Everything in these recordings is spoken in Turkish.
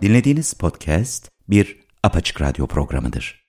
Dinlediğiniz podcast bir Apaçık Radyo programıdır.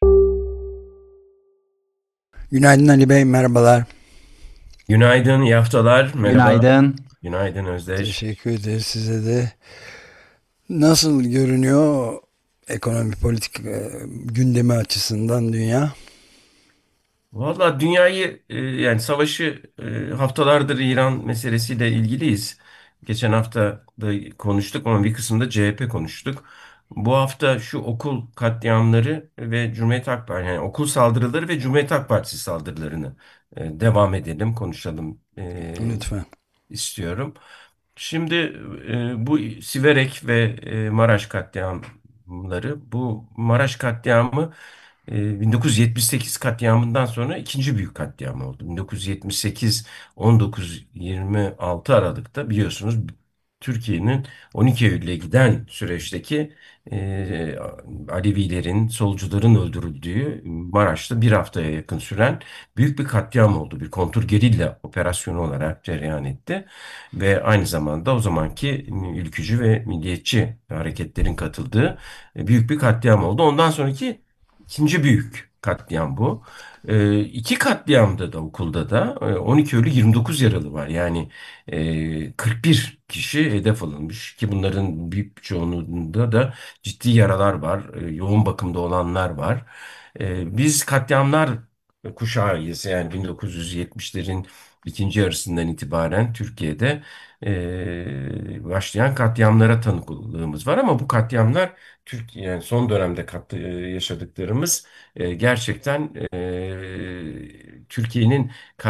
Günaydın Ali Bey, merhabalar. Günaydın, iyi haftalar. Merhaba. Günaydın. Günaydın Özdeş. Teşekkür ederiz size de. Nasıl görünüyor ekonomi politik gündemi açısından dünya? Valla dünyayı yani savaşı haftalardır İran meselesiyle ilgiliyiz. Geçen hafta da konuştuk ama bir kısımda CHP konuştuk. Bu hafta şu okul katliamları ve Cumhuriyet Halk Partisi, yani okul saldırıları ve Cumhuriyet Halk Partisi saldırılarını devam edelim, konuşalım Lütfen. istiyorum. Şimdi bu Siverek ve Maraş katliamları, bu Maraş katliamı 1978 katliamından sonra ikinci büyük katliam oldu. 1978 19-26 Aralık'ta biliyorsunuz Türkiye'nin 12 Eylül'e giden süreçteki e, Alevilerin, solcuların öldürüldüğü Maraş'ta bir haftaya yakın süren büyük bir katliam oldu. Bir kontrgerilla operasyonu olarak cereyan etti. Ve aynı zamanda o zamanki ülkücü ve milliyetçi hareketlerin katıldığı büyük bir katliam oldu. Ondan sonraki ikinci büyük katliam bu. İki katliamda da okulda da 12 ölü 29 yaralı var. Yani 41 kişi hedef alınmış ki bunların büyük çoğunluğunda da ciddi yaralar var. Yoğun bakımda olanlar var. Biz katliamlar kuşağıyız. Yani 1970'lerin ikinci yarısından itibaren Türkiye'de başlayan katliamlara tanıklığımız var ama bu katliamlar Türkiye yani son dönemde yaşadıklarımız gerçekten Türkiye'nin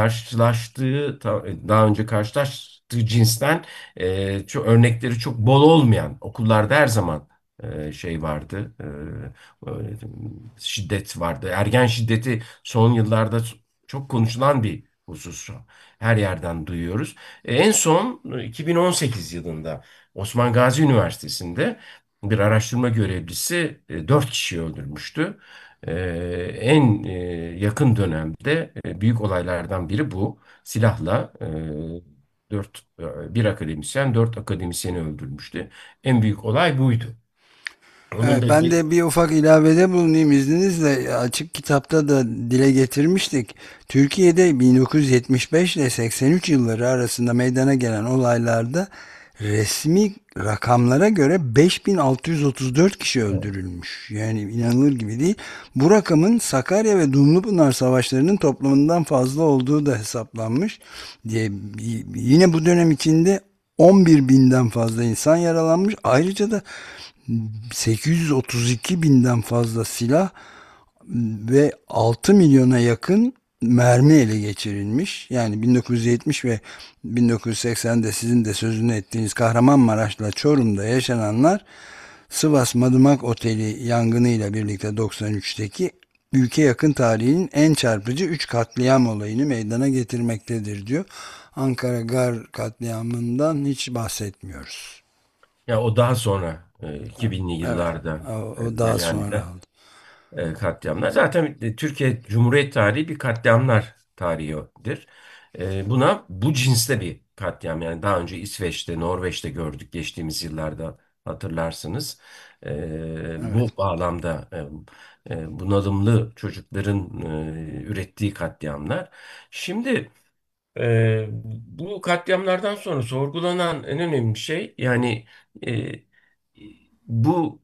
daha önce karşılaştığı cinsten çok örnekleri çok bol olmayan okullarda her zaman şey vardı, böyle şiddet vardı. Ergen şiddeti son yıllarda çok konuşulan bir husus. Her yerden duyuyoruz. En son 2018 yılında Osman Gazi Üniversitesi'nde bir araştırma görevlisi 4 kişiyi öldürmüştü. E, En yakın dönemde büyük olaylardan biri bu. Silahla bir akademisyen 4 akademisyeni öldürmüştü. En büyük olay buydu. Evet, Onunla ben ilgili de bir ufak ilavede bulunayım izninizle. Açık kitapta da dile getirmiştik. Türkiye'de 1975 ile 83 yılları arasında meydana gelen olaylarda resmi rakamlara göre 5634 kişi öldürülmüş. Yani inanılır gibi değil. Bu rakamın Sakarya ve Dumlupınar savaşlarının toplamından fazla olduğu da hesaplanmış. Diye, yine bu dönem içinde 11 binden fazla insan yaralanmış. Ayrıca da 832 binden fazla silah ve 6 milyona yakın mermi ele geçirilmiş. Yani 1970 ve 1980'de sizin de sözünü ettiğiniz Kahramanmaraş'la Çorum'da yaşananlar Sivas Madımak Oteli yangınıyla birlikte 93'teki ülke yakın tarihinin en çarpıcı 3 katliam olayını meydana getirmektedir diyor. Ankara Gar katliamından hiç bahsetmiyoruz. ya o daha sonra 2000'li Evet, yıllarda o daha cereyan sonra eden oldu. katliamlar. Zaten Türkiye Cumhuriyet tarihi bir katliamlar tarihidir. Bu cinste bir katliam. Yani daha önce İsveç'te, Norveç'te gördük geçtiğimiz yıllarda hatırlarsınız. Evet. Bu bağlamda bunalımlı çocukların ürettiği katliamlar. Şimdi bu katliamlardan sonra sorgulanan en önemli şey yani e, bu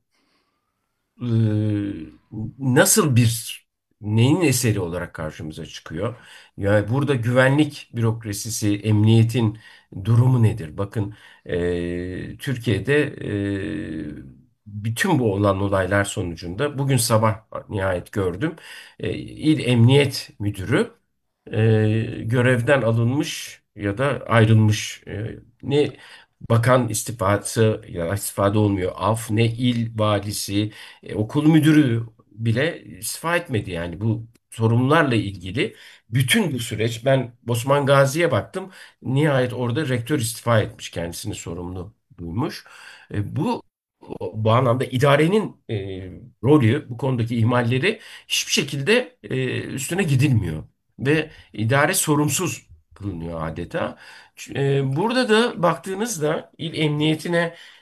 e, nasıl neyin eseri olarak karşımıza çıkıyor? Yani burada güvenlik bürokrasisi, emniyetin durumu nedir? Bakın Türkiye'de bütün bu olan olaylar sonucunda bugün sabah nihayet gördüm. İl Emniyet Müdürü görevden alınmış ya da ayrılmış. Ne bakan istifası ya istifade olmuyor. Af ne il valisi, okul müdürü bile istifa etmedi. Yani bu sorunlarla ilgili bütün bu süreç ben Osman Gazi'ye baktım. Nihayet orada rektör istifa etmiş, kendisini sorumlu duymuş. Bu anlamda idarenin rolü, bu konudaki ihmalleri hiçbir şekilde üstüne gidilmiyor ve idare sorumsuz kılınıyor adeta. Burada da baktığınızda il emniyetine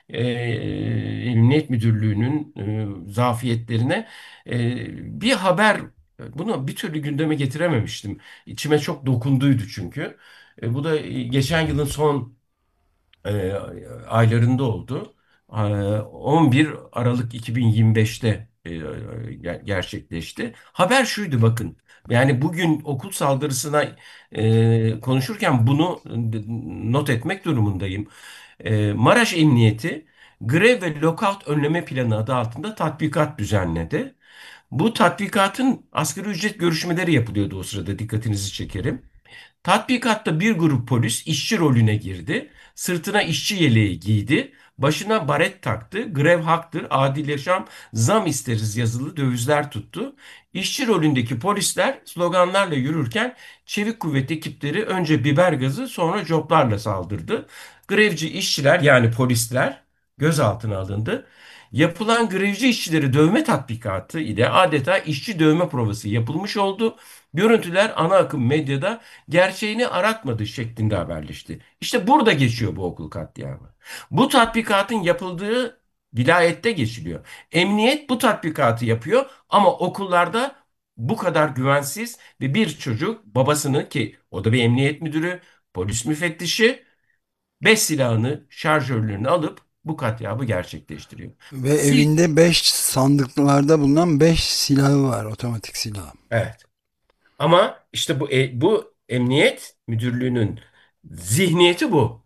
Emniyet Müdürlüğü'nün zafiyetlerine bir haber, bunu bir türlü gündeme getirememiştim. İçime çok dokunduydu çünkü. Bu da geçen yılın son e, aylarında oldu. 11 Aralık 2025'te gerçekleşti. Haber şuydu, bakın. Yani bugün okul saldırısına konuşurken bunu not etmek durumundayım. Maraş Emniyeti grev ve lockout önleme planı adı altında tatbikat düzenledi. Bu tatbikatın asgari ücret görüşmeleri yapılıyordu o sırada, dikkatinizi çekerim. Tatbikatta bir grup polis işçi rolüne girdi. Sırtına işçi yeleği giydi. Başına baret taktı. Grev haktır, adil yaşam, zam isteriz yazılı dövizler tuttu. İşçi rolündeki polisler sloganlarla yürürken çevik kuvvet ekipleri önce biber gazı sonra coplarla saldırdı. Grevci işçiler, yani polisler, gözaltına alındı. Yapılan grevci işçileri dövme tatbikatı ile adeta işçi dövme provası yapılmış oldu. Görüntüler ana akım medyada gerçeğini aratmadı şeklinde haberleşti. İşte burada geçiyor bu okul katliamı. Bu tatbikatın yapıldığı vilayette geçiliyor. Emniyet bu tatbikatı yapıyor ama okullarda bu kadar güvensiz ve bir çocuk babasını, ki o da bir emniyet müdürü, polis müfettişi, beş silahını, şarjörlerini alıp bu katliamı gerçekleştiriyor. Ve Siz, evinde 5 sandıklarda bulunan 5 silahı var, otomatik silah. evet. Ama işte bu emniyet müdürlüğünün zihniyeti bu.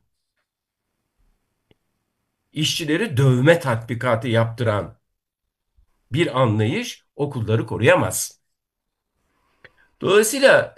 İşçileri dövme tatbikatı yaptıran bir anlayış okulları koruyamaz. Dolayısıyla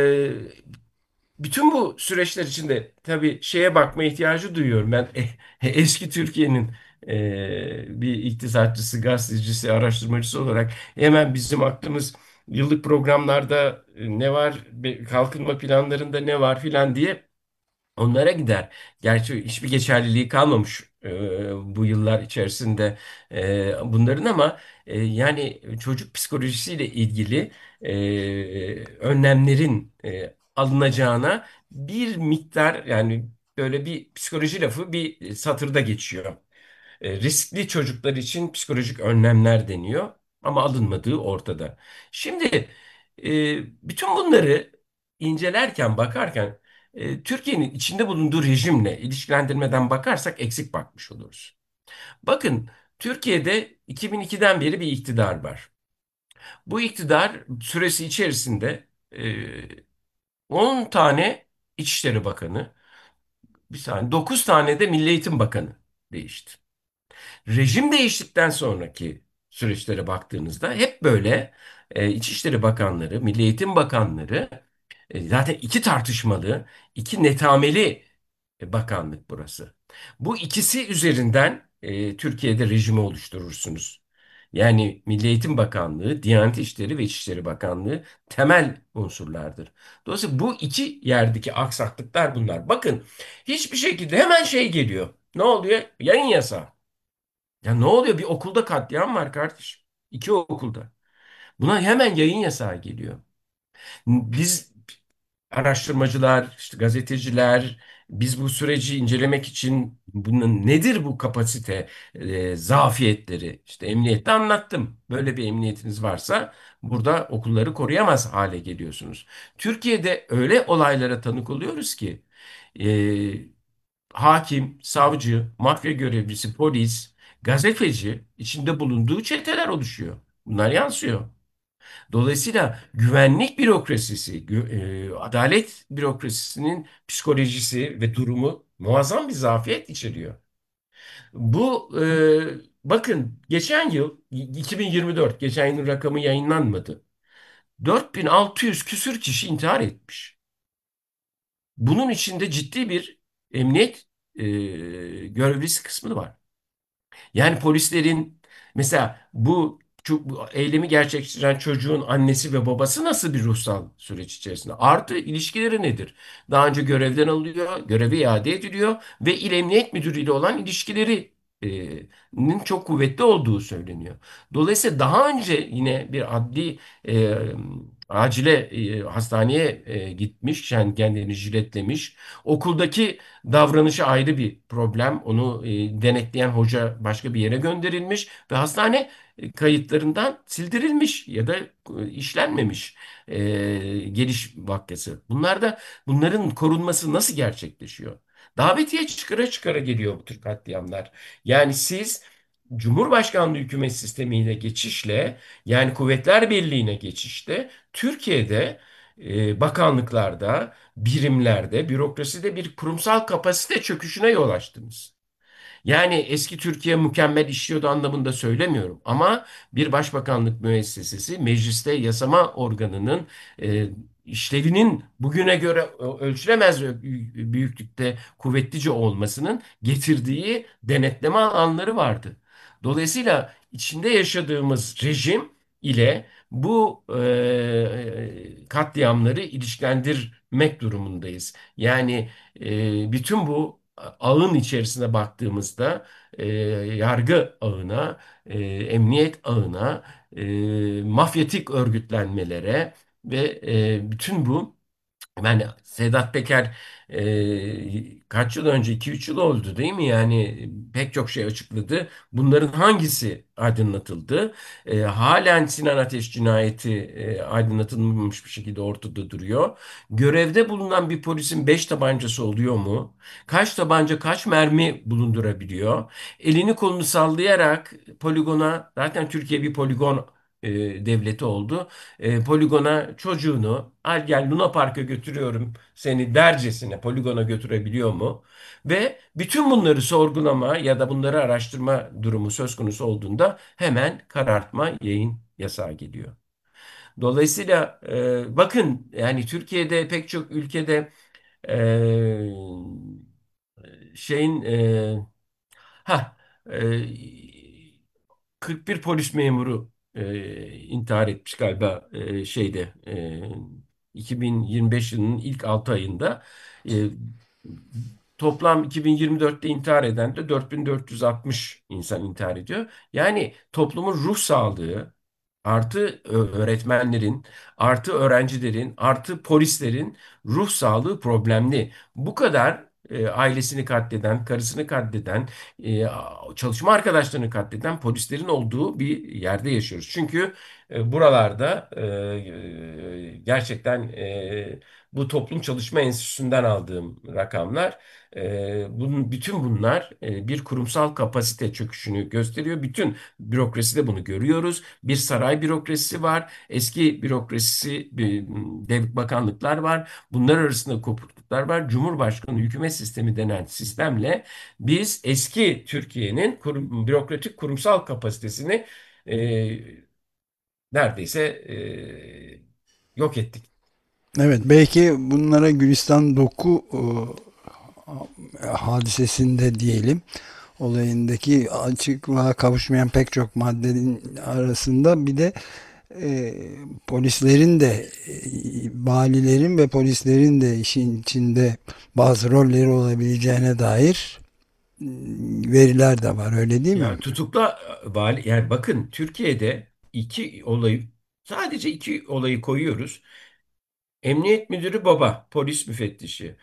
bütün bu süreçler içinde tabii şeye bakma ihtiyacı duyuyorum. Ben eski Türkiye'nin bir iktisatçısı, gazetecisi, araştırmacısı olarak hemen bizim aklımız yıllık programlarda ne var, kalkınma planlarında ne var filan diye onlara gider. Gerçi hiçbir geçerliliği kalmamış bu yıllar içerisinde bunların, ama yani çocuk psikolojisiyle ilgili önlemlerin alınacağına bir miktar, yani böyle bir psikoloji lafı bir satırda geçiyor. Riskli çocuklar için psikolojik önlemler deniyor ama alınmadığı ortada. Şimdi bütün bunları incelerken, bakarken Türkiye'nin içinde bulunduğu rejimle ilişkilendirmeden bakarsak eksik bakmış oluruz. Bakın, Türkiye'de 2002'den beri bir iktidar var. Bu iktidar süresi içerisinde 10 tane İçişleri Bakanı, bir saniye, 9 tane de Milli Eğitim Bakanı değişti. Rejim değiştikten sonraki süreçlere baktığınızda hep böyle İçişleri Bakanları, Milli Eğitim Bakanları, zaten iki tartışmalı, iki netameli bakanlık burası. Bu ikisi üzerinden Türkiye'de rejimi oluşturursunuz. Yani Milli Eğitim Bakanlığı, Diyanet İşleri ve İçişleri Bakanlığı temel unsurlardır. Dolayısıyla bu iki yerdeki aksaklıklar bunlar. Bakın, hiçbir şekilde hemen şey geliyor. Ne oluyor? Yayın yasağı. Ya ne oluyor? Bir okulda katliam var kardeşim. İki okulda. Buna hemen yayın yasağı geliyor. Biz araştırmacılar, işte gazeteciler, biz bu süreci incelemek için bunun nedir bu kapasite, zafiyetleri, işte emniyette anlattım. Böyle bir emniyetiniz varsa burada okulları koruyamaz hale geliyorsunuz. Türkiye'de öyle olaylara tanık oluyoruz ki e, hakim, savcı, mafya görevlisi, polis, gazeteci içinde bulunduğu çeteler oluşuyor. Bunlar yansıyor. Dolayısıyla güvenlik bürokrasisi, adalet bürokrasisinin psikolojisi ve durumu muazzam bir zafiyet içeriyor. Bu bakın, geçen yıl 2024, geçen yılın rakamı yayınlanmadı. 4600 küsür kişi intihar etmiş. Bunun içinde ciddi bir emniyet e, görevlisi kısmı da var. Yani polislerin, mesela bu eylemi gerçekleştiren çocuğun annesi ve babası nasıl bir ruhsal süreç içerisinde? Artı ilişkileri nedir? Daha önce görevden alınıyor, göreve iade ediliyor ve İl Emniyet Müdürü ile olan ilişkileri çok kuvvetli olduğu söyleniyor. Dolayısıyla daha önce yine bir adli e, acile hastaneye gitmiş, yani kendini jiletlemiş. Okuldaki davranışı ayrı bir problem. Onu denetleyen hoca başka bir yere gönderilmiş ve hastane kayıtlarından sildirilmiş ya da işlenmemiş geliş vakası. Bunların korunması nasıl gerçekleşiyor? Davetiye çıkara çıkara geliyor bu tür katliamlar. Yani siz Cumhurbaşkanlığı hükümet sistemiyle geçişle, yani Kuvvetler Birliği'ne geçişte Türkiye'de bakanlıklarda, birimlerde, bürokraside bir kurumsal kapasite çöküşüne yol açtınız. Yani eski Türkiye mükemmel işliyordu anlamında söylemiyorum. Ama bir başbakanlık müessesesi mecliste yasama organının e, işlevinin bugüne göre ölçülemez büyüklükte kuvvetlice olmasının getirdiği denetleme alanları vardı. Dolayısıyla içinde yaşadığımız rejim ile bu katliamları ilişkilendirmek durumundayız. Yani bütün bu ağın içerisine baktığımızda yargı ağına, emniyet ağına, mafyatik örgütlenmelere ve bütün bu, yani Sedat Peker kaç yıl önce, 2-3 yıl oldu değil mi? Yani pek çok şey açıkladı. Bunların hangisi aydınlatıldı? Halen Sinan Ateş cinayeti aydınlatılmamış bir şekilde ortada duruyor. Görevde bulunan bir polisin 5 tabancası oluyor mu? Kaç tabanca, kaç mermi bulundurabiliyor? Elini kolunu sallayarak poligona, zaten Türkiye bir poligon devleti oldu. Poligona çocuğunu, al gel Luna Park'a götürüyorum seni dercesine poligona götürebiliyor mu? Ve bütün bunları sorgulama ya da bunları araştırma durumu söz konusu olduğunda hemen karartma, yayın yasağı geliyor. Dolayısıyla bakın, yani Türkiye'de pek çok ülkede e, şeyin ha e, 41 polis memuru intihar etmiş galiba, 2025 yılının ilk 6 ayında. E, Toplam 2024'te intihar eden de 4460 insan intihar ediyor. Yani toplumun ruh sağlığı artı öğretmenlerin, artı öğrencilerin, artı polislerin ruh sağlığı problemli. Bu kadar ailesini katleden, karısını katleden, e, çalışma arkadaşlarını katleden polislerin olduğu bir yerde yaşıyoruz. Çünkü buralarda gerçekten bu Toplum Çalışma Enstitüsü'nden aldığım rakamlar, bütün bunlar bir kurumsal kapasite çöküşünü gösteriyor. Bütün bürokraside bunu görüyoruz. Bir saray bürokrasisi var. Eski bürokrasisi, dev bakanlıklar var. Bunlar arasında kopukluklar var. Cumhurbaşkanı hükümet sistemi denen sistemle biz eski Türkiye'nin bürokratik kurumsal kapasitesini e, neredeyse yok ettik. Evet, belki bunlara Gülistan Doku hadisesinde diyelim, olayındaki açıklığa kavuşmayan pek çok maddenin arasında bir de e, polislerin de valilerin ve polislerin de işin içinde bazı rolleri olabileceğine dair veriler de var, öyle değil mi? Ya tutukla vali, yani bakın Türkiye'de sadece iki olayı koyuyoruz. Emniyet müdürü baba, polis müfettişi.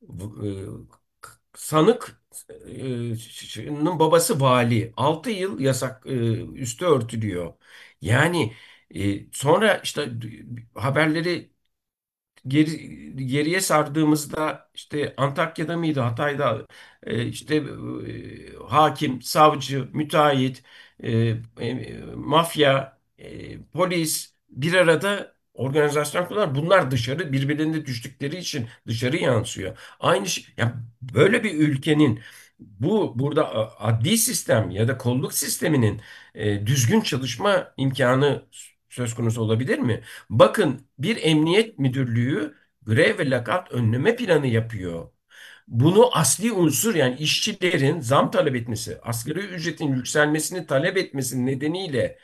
Sanık'nın babası vali. 6 yıl yasak, üstü örtülüyor. Yani sonra işte haberleri geriye sardığımızda, işte Antakya'da mıydı, Hatay'da, işte hakim, savcı, müteahhit, mafya, polis bir arada organizasyon kuruyorlar. Bunlar dışarı, birbirlerine düştükleri için dışarı yansıyor. Aynı şey, yani böyle bir ülkenin burada adli sistem ya da kolluk sisteminin düzgün çalışma imkanı söz konusu olabilir mi? Bakın, bir emniyet müdürlüğü grev ve lockout önleme planı yapıyor. Bunu asli unsur, yani işçilerin zam talep etmesi, asgari ücretin yükselmesini talep etmesi nedeniyle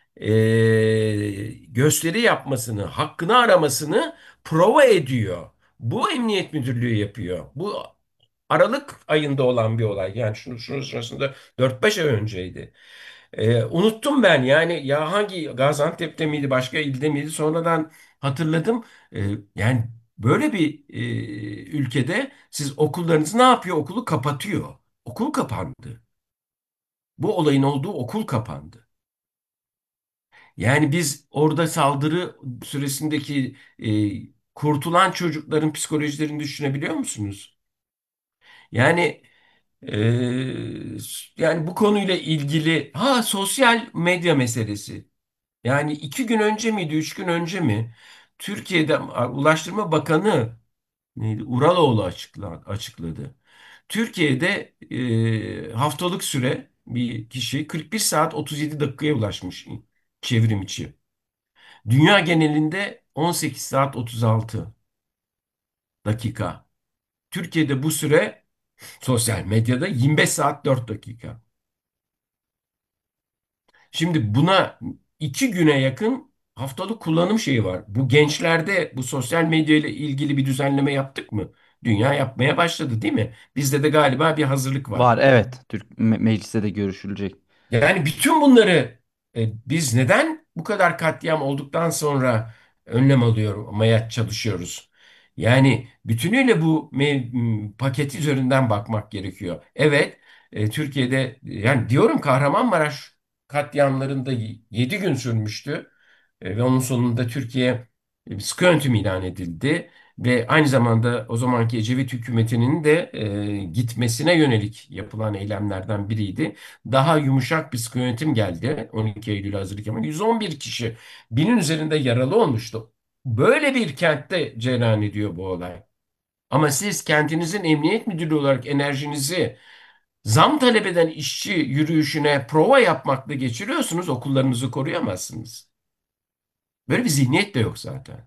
gösteri yapmasını, hakkını aramasını prova ediyor. Bu emniyet müdürlüğü yapıyor. Bu Aralık ayında olan bir olay. Yani şunun sırasında 4-5 ay önceydi. Unuttum ben yani, ya hangi, Gaziantep'te miydi, başka ilde miydi, sonradan hatırladım. Yani böyle bir ülkede siz okullarınızı ne yapıyor? Okulu kapatıyor. Okul kapandı. Bu olayın olduğu okul kapandı. Yani biz orada saldırı süresindeki kurtulan çocukların psikolojilerini düşünebiliyor musunuz? Yani e, yani bu konuyla ilgili, sosyal medya meselesi. Yani 2 gün önce miydi, 3 gün önce mi? Türkiye'de Ulaştırma Bakanı neydi? Uraloğlu açıkladı. Türkiye'de haftalık süre bir kişi 41 saat 37 dakikaya ulaşmış çevrim içi. Dünya genelinde 18 saat 36 dakika. Türkiye'de bu süre sosyal medyada 25 saat 4 dakika. Şimdi buna 2 güne yakın haftalık kullanım şeyi var. Bu gençlerde bu sosyal medya ile ilgili bir düzenleme yaptık mı? Dünya yapmaya başladı, değil mi? Bizde de galiba bir hazırlık var. Var, evet. Mecliste de görüşülecek. Yani bütün bunları biz neden bu kadar katliam olduktan sonra önlem almaya çalışıyoruz? Yani bütünüyle bu paket üzerinden bakmak gerekiyor. Evet, Türkiye'de, yani diyorum, Kahramanmaraş katliamlarında 7 gün sürmüştü. Ve onun sonunda Türkiye sıkı yönetim ilan edildi. Ve aynı zamanda o zamanki Ecevit hükümetinin de gitmesine yönelik yapılan eylemlerden biriydi. Daha yumuşak bir sıkı yönetim geldi 12 Eylül hazırlık, ama 111 kişi, binin üzerinde yaralı olmuştu. Böyle bir kentte cereyan ediyor bu olay. Ama siz kentinizin emniyet müdürü olarak enerjinizi zam talep eden işçi yürüyüşüne prova yapmakla geçiriyorsunuz, okullarınızı koruyamazsınız. Böyle bir zihniyet de yok zaten.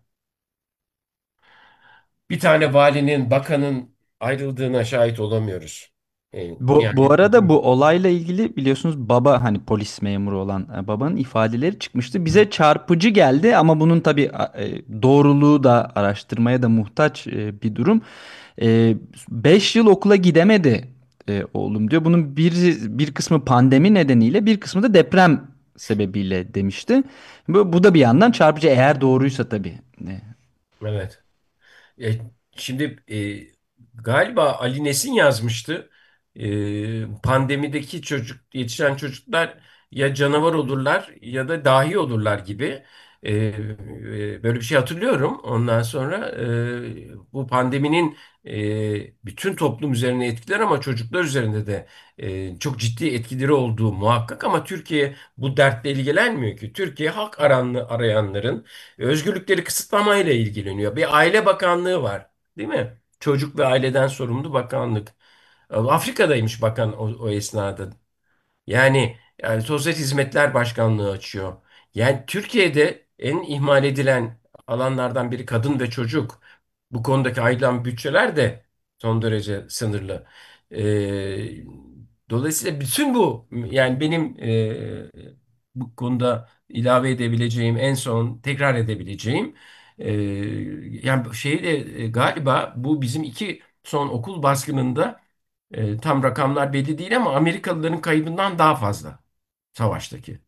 Bir tane valinin, bakanın ayrıldığına şahit olamıyoruz. Bu Yani arada bu olayla ilgili biliyorsunuz baba, hani polis memuru olan babanın ifadeleri çıkmıştı. Bize çarpıcı geldi ama bunun tabii doğruluğu da araştırmaya da muhtaç bir durum. 5 yıl okula gidemedi oğlum diyor. Bunun bir kısmı pandemi nedeniyle, bir kısmı da deprem sebebiyle demişti. Bu da bir yandan çarpıcı, eğer doğruysa tabii. evet. E, Şimdi galiba Ali Nesin yazmıştı. Pandemideki yetişen çocuklar ya canavar olurlar ya da dahi olurlar gibi. Böyle bir şey hatırlıyorum. Ondan sonra bu pandeminin bütün toplum üzerine etkiler, ama çocuklar üzerinde de çok ciddi etkileri olduğu muhakkak. Ama Türkiye bu dertle ilgilenmiyor ki. Türkiye hak arayanların özgürlükleri kısıtlamayla ilgileniyor. Bir aile bakanlığı var, değil mi? Çocuk ve aileden sorumlu bakanlık. Afrika'daymış bakan o esnada. Yani Sosyal Hizmetler Başkanlığı açıyor. Yani Türkiye'de en ihmal edilen alanlardan biri kadın ve çocuk. Bu konudaki ayrılan bütçeler de son derece sınırlı. Ee, Dolayısıyla bütün bu, yani benim bu konuda ilave edebileceğim, en son tekrar edebileceğim, e, yani galiba bu bizim iki son okul baskınında, tam rakamlar belli değil ama Amerikalıların kaybından daha fazla savaştaki.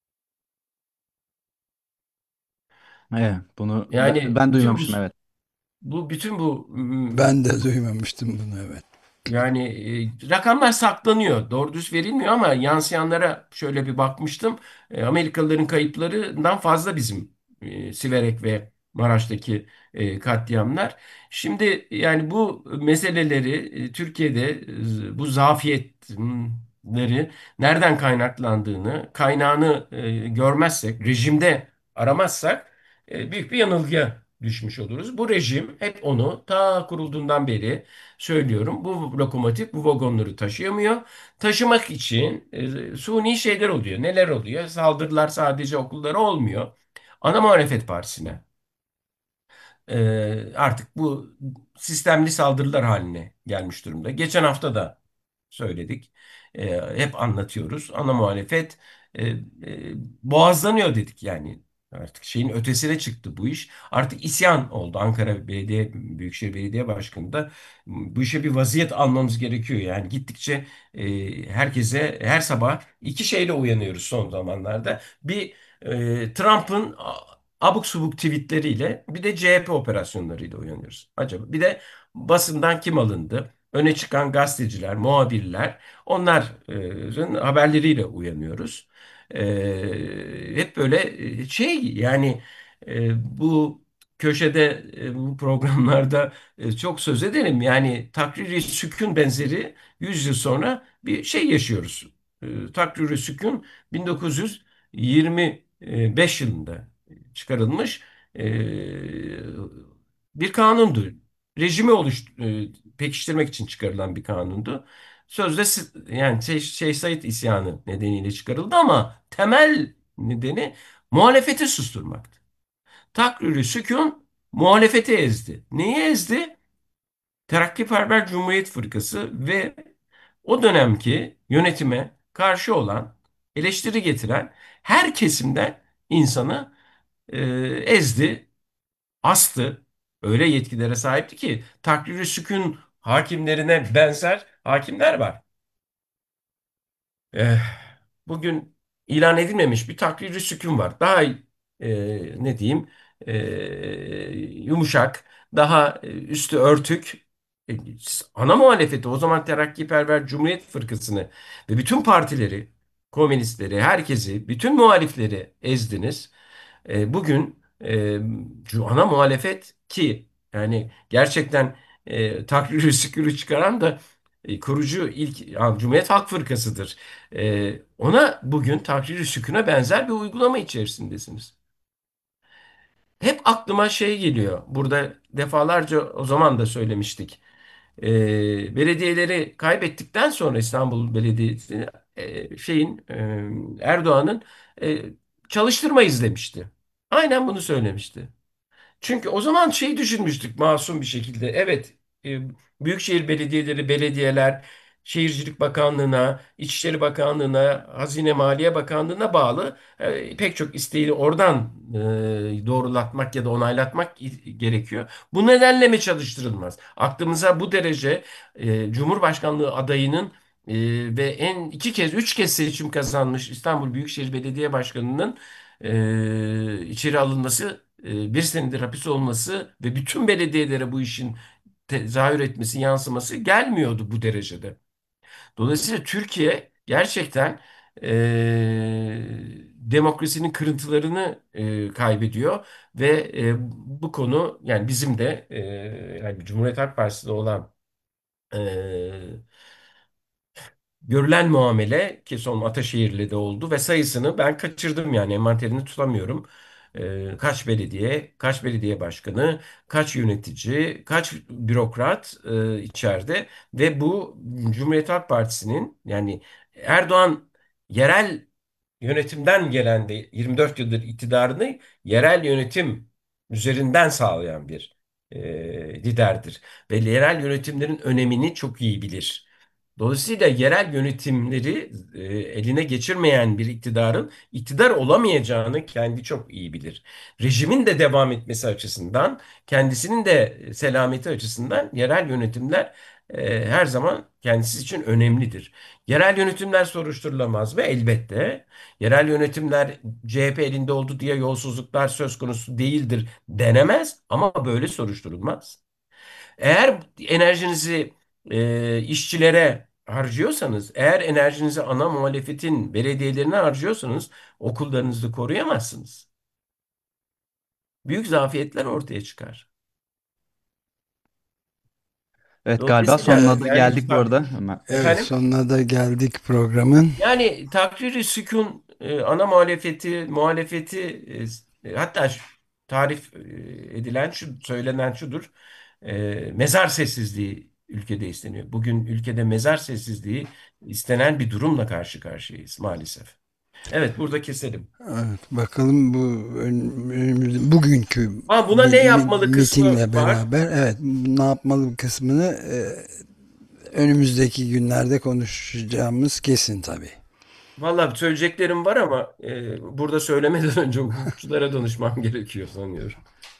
Evet, bunu Yani ben duymamıştım, evet. bütün bu Ben de duymamıştım bunu, evet. Yani rakamlar saklanıyor. Doğru düz verilmiyor ama yansıyanlara şöyle bir bakmıştım. Amerikalıların kayıplarından fazla bizim Siverek ve Maraş'taki katliamlar. Şimdi yani bu meseleleri Türkiye'de bu zafiyetleri nereden kaynaklandığını, kaynağını görmezsek, rejimde aramazsak büyük bir yanılgıya düşmüş oluruz. Bu rejim hep onu ta kurulduğundan beri söylüyorum. Bu lokomotif bu vagonları taşıyamıyor. Taşımak için suni şeyler oluyor. Neler oluyor? Saldırılar sadece okullara olmuyor. Ana Muhalefet Partisi'ne. Artık bu sistemli saldırılar haline gelmiş durumda. Geçen hafta da söyledik. Hep anlatıyoruz. Ana muhalefet e, boğazlanıyor dedik yani. Artık şeyin ötesine çıktı bu iş. Artık isyan oldu. Ankara Belediye, Büyükşehir Belediye Başkanı da bu işe bir vaziyet almamız gerekiyor. Yani gittikçe herkese her sabah iki şeyle uyanıyoruz son zamanlarda. Bir Trump'ın abuk subuk tweetleriyle, bir de CHP operasyonlarıyla uyanıyoruz. Acaba bir de basından kim alındı? Öne çıkan gazeteciler, muhabirler, onların haberleriyle uyanıyoruz. Hep böyle şey yani, bu köşede, bu programlarda çok söz edelim. Yani takrir-i sükun benzeri 100 yıl sonra bir şey yaşıyoruz. Takrir-i sükun 1925 yılında çıkarılmış e, bir kanundu. Rejimi pekiştirmek için çıkarılan bir kanundu. Sözde yani Şeyh Said isyanı nedeniyle çıkarıldı ama temel nedeni muhalefeti susturmaktı. Takrir-i sükun muhalefeti ezdi. Neyi ezdi? Terakkiperver Cumhuriyet Fırkası ve o dönemki yönetime karşı olan, eleştiri getiren her kesimden insanı ezdi, astı. Öyle yetkilere sahipti ki takrir-i sükun hakimlerine benzer hakimler var. Eh, Bugün ilan edilmemiş bir takrir-i sükun var. Daha ne diyeyim, yumuşak, daha üstü örtük. Ana muhalefeti o zaman Terakkiperver Cumhuriyet Fırkası'nı ve bütün partileri, komünistleri, herkesi, bütün muhalifleri ezdiniz. Bugün ana muhalefet ki yani gerçekten takrir-i sükûru çıkaran da kurucu ilk yani Cumhuriyet Halk Fırkası'dır. Ona bugün takrir-i sükûna benzer bir uygulama içerisindesiniz. Hep aklıma şey geliyor. Burada defalarca o zaman da söylemiştik. Belediyeleri kaybettikten sonra İstanbul Belediyesi Erdoğan'ın e, çalıştırmayız demişti. Aynen bunu söylemişti. Çünkü o zaman şey düşünmüştük masum bir şekilde. Evet, e, büyükşehir belediyeleri, belediyeler Şehircilik Bakanlığı'na, İçişleri Bakanlığı'na, Hazine Maliye Bakanlığı'na bağlı, pek çok isteği oradan doğrulatmak ya da onaylatmak gerekiyor. Bu nedenle mi çalıştırılmaz? Aklımıza bu derece Cumhurbaşkanlığı adayının e, ve iki kez, üç kez seçim kazanmış İstanbul Büyükşehir Belediye Başkanı'nın içeri alınması, bir senedir hapis olması ve bütün belediyelere bu işin tezahür etmesi, yansıması gelmiyordu bu derecede. Dolayısıyla Türkiye gerçekten demokrasinin kırıntılarını kaybediyor ve bu konu yani bizim de yani Cumhuriyet Halk Partisi'de olan e, görülen muamele ki son Ataşehir'le de oldu ve sayısını ben kaçırdım yani envanterini tutamıyorum. Kaç belediye, kaç belediye başkanı, kaç yönetici, kaç bürokrat içeride ve bu Cumhuriyet Halk Partisi'nin yani Erdoğan yerel yönetimden gelen de 24 yıldır iktidarını yerel yönetim üzerinden sağlayan bir liderdir ve yerel yönetimlerin önemini çok iyi bilir. Dolayısıyla yerel yönetimleri eline geçirmeyen bir iktidarın iktidar olamayacağını kendi çok iyi bilir. Rejimin de devam etmesi açısından, kendisinin de selameti açısından yerel yönetimler her zaman kendisi için önemlidir. Yerel yönetimler soruşturulamaz mı? Elbette. Yerel yönetimler CHP elinde oldu diye yolsuzluklar söz konusu değildir denemez ama böyle soruşturulmaz. Eğer enerjinizi işçilere harcıyorsanız, eğer enerjinizi ana muhalefetin belediyelerine harcıyorsanız okullarınızı koruyamazsınız. Büyük zafiyetler ortaya çıkar. Evet, galiba Dolayısıyla sonuna da yani geldik bu arada Ömer. Evet, efendim, sonuna da geldik programın. yani takrir-i sükun ana muhalefeti hatta tarif edilen şu söylenen şudur. Mezar sessizliği ülkede isteniyor. Bugün ülkede mezar sessizliği istenen bir durumla karşı karşıyayız maalesef. Evet, burada keselim. Evet, bakalım bu bugünkü Ama buna ne yapmalı kısmı mitingle var. beraber evet ne yapmalı kısmını önümüzdeki günlerde konuşacağımız kesin tabii. Vallahi söyleyeceklerim var ama burada söylemeden önce hukukçulara danışmam gerekiyor sanıyorum.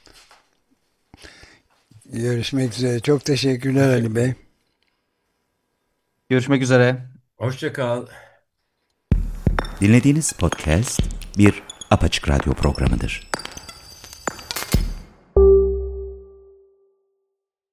Görüşmek üzere. Çok teşekkürler Ali Bey. Görüşmek üzere. Hoşça kal. Dinlediğiniz podcast bir Apaçık Radyo programıdır.